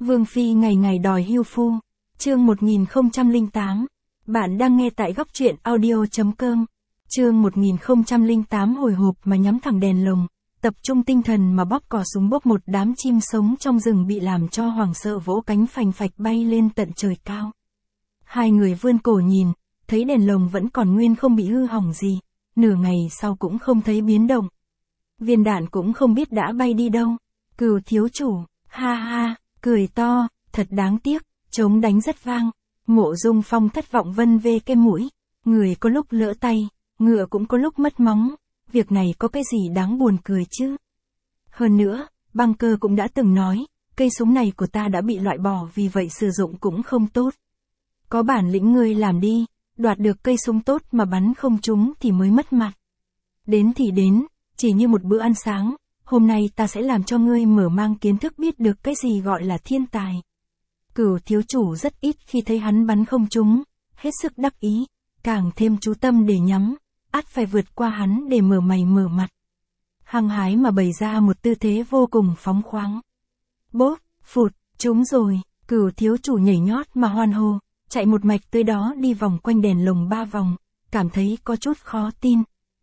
Vương Phi ngày ngày đòi hưu phu. Chương 1008. Bạn đang nghe tại góc truyện audio.com. Chương 1008 hồi hộp mà nhắm thẳng đèn lồng, tập trung tinh thần mà bóp cò súng bốc một đám chim sống trong rừng bị làm cho hoảng sợ vỗ cánh phành phạch bay lên tận trời cao. Hai người vươn cổ nhìn, thấy đèn lồng vẫn còn nguyên không bị hư hỏng gì, nửa ngày sau cũng không thấy biến động. Viên đạn cũng không biết đã bay đi đâu. Cừu thiếu chủ, ha ha, cười to, thật đáng tiếc, trống đánh rất vang. Mộ Dung Phong thất vọng vân vê cái mũi, người có lúc lỡ tay, ngựa cũng có lúc mất móng, việc này có cái gì đáng buồn cười chứ. Hơn nữa, Băng Cơ cũng đã từng nói, cây súng này của ta đã bị loại bỏ vì vậy sử dụng cũng không tốt. Có bản lĩnh ngươi làm đi, đoạt được cây súng tốt mà bắn không trúng thì mới mất mặt. Đến thì đến, chỉ như một bữa ăn sáng, hôm nay ta sẽ làm cho ngươi mở mang kiến thức biết được cái gì gọi là thiên tài. Cửu thiếu chủ rất ít khi thấy hắn bắn không trúng, hết sức đắc ý, càng thêm chú tâm để nhắm, ắt phải vượt qua hắn để mở mày mở mặt. Hăng hái mà bày ra một tư thế vô cùng phóng khoáng. Bốp, phụt, trúng rồi, cửu thiếu chủ nhảy nhót mà hoan hô, chạy một mạch tới đó đi vòng quanh đèn lồng 3 vòng, cảm thấy có chút khó tin.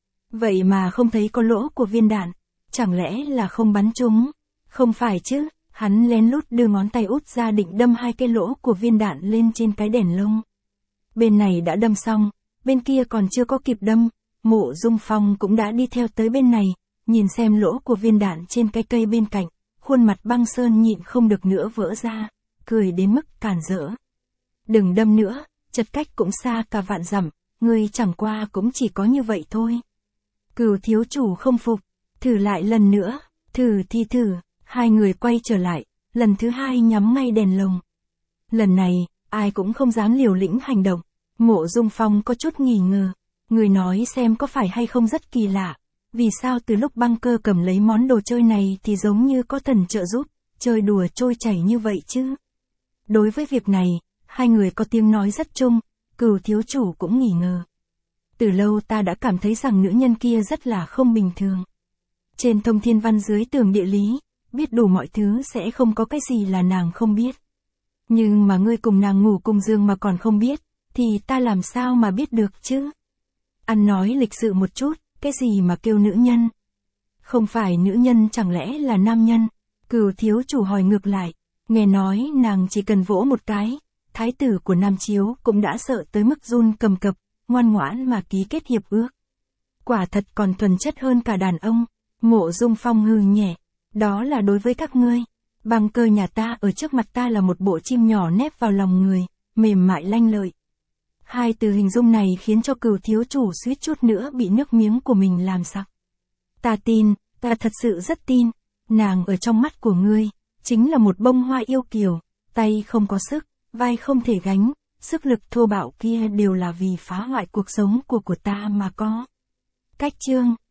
Vậy mà không thấy có lỗ của viên đạn, chẳng lẽ là không bắn trúng? Không phải chứ, hắn lén lút đưa ngón tay út ra định đâm 2 cái lỗ của viên đạn lên trên cái đèn lông. Bên này đã đâm xong, bên kia còn chưa có kịp đâm, Mộ Dung Phong cũng đã đi theo tới bên này, nhìn xem lỗ của viên đạn trên cái cây bên cạnh, khuôn mặt Băng Sơn nhịn không được nữa vỡ ra, cười đến mức càn rỡ. Đừng đâm nữa, chật cách cũng xa cả vạn dặm, ngươi chẳng qua cũng chỉ có như vậy thôi. Cửu thiếu chủ không phục, thử lại lần nữa, thử thì thử, hai người quay trở lại, lần thứ hai nhắm ngay đèn lồng. Lần này, ai cũng không dám liều lĩnh hành động, Mộ Dung Phong có chút nghi ngờ, người nói xem có phải hay không rất kỳ lạ, vì sao từ lúc Băng Cơ cầm lấy món đồ chơi này thì giống như có thần trợ giúp, chơi đùa trôi chảy như vậy chứ. Đối với việc này, hai người có tiếng nói rất chung, Cửu thiếu chủ cũng nghi ngờ. Từ lâu ta đã cảm thấy rằng nữ nhân kia rất là không bình thường. Trên thông thiên văn dưới tường địa lý, biết đủ mọi thứ sẽ không có cái gì là nàng không biết. Nhưng mà ngươi cùng nàng ngủ cùng giường mà còn không biết, thì ta làm sao mà biết được chứ? Ăn nói lịch sự một chút, cái gì mà kêu nữ nhân? Không phải nữ nhân chẳng lẽ là nam nhân? Cửu thiếu chủ hỏi ngược lại, nghe nói nàng chỉ cần vỗ một cái, thái tử của Nam Chiếu cũng đã sợ tới mức run cầm cập, ngoan ngoãn mà ký kết hiệp ước. Quả thật còn thuần chất hơn cả đàn ông. Mộ Dung Phong hừ nhẹ, đó là đối với các ngươi. Băng Cơ nhà ta ở trước mặt ta là một bộ chim nhỏ nép vào lòng người, mềm mại lanh lợi. Hai từ hình dung này khiến cho Cửu thiếu chủ suýt chút nữa bị nước miếng của mình làm sặc. Ta tin, ta thật sự rất tin, nàng ở trong mắt của ngươi, chính là một bông hoa yêu kiều, tay không có sức, vai không thể gánh, sức lực thô bạo kia đều là vì phá hoại cuộc sống của ta mà có. Cách chương